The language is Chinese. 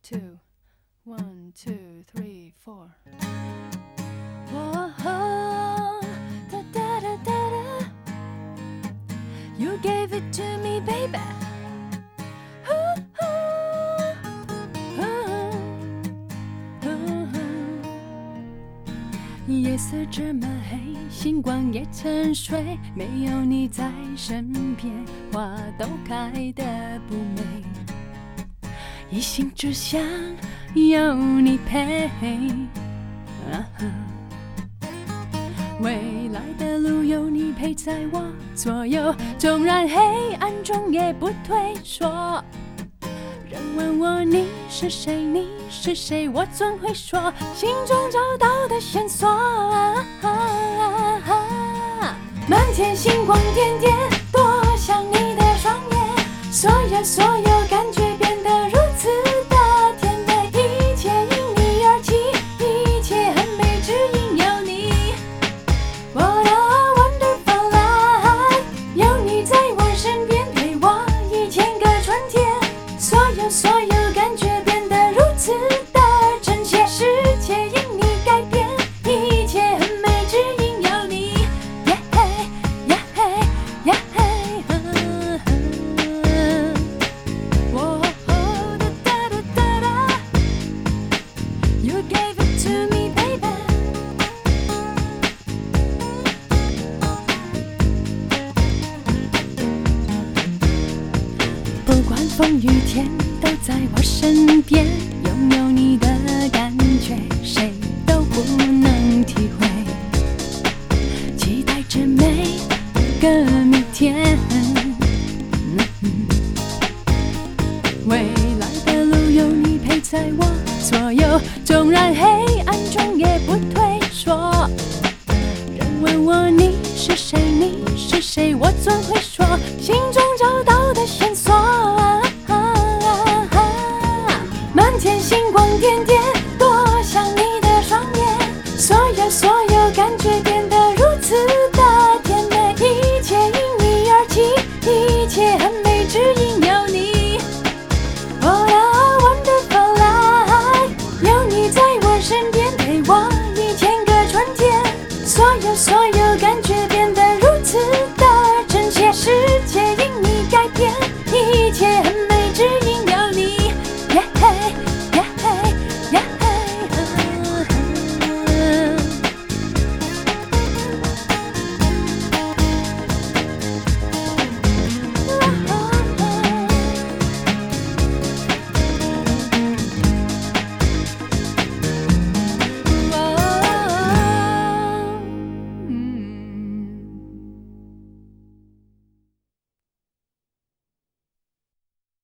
two, 1, 2, 3, 4. Da, da, da, da, da. You gave it to me, baby.夜色这么黑，星光也沉睡，没有你在身边，花都开得不美。一心只想有你陪，未来的路有你陪在我左右，纵然黑暗中也不退缩。人问我你是谁，你是谁，我总会说心中找到的线索。满天星光点点，多像你的双眼，所有感觉变得如此的甜美，一切因你而起，一切很美，只因有你。What a wonderful life， 有你在我身边，陪我1000个春天。所有感觉变得如此的真切，世界因你改变，一切很美，只因有你。耶嘿耶嘿耶嘿，哦哒哒哒哒哒 ，You gave it to me, baby。不管风雨天。都在我身边，拥有你的感觉，谁都不能体会。期待着每个明天，未来的路有你陪在我左右，纵然黑暗中也不退缩。人问我你是谁，你是谁，我总会说心中找到的线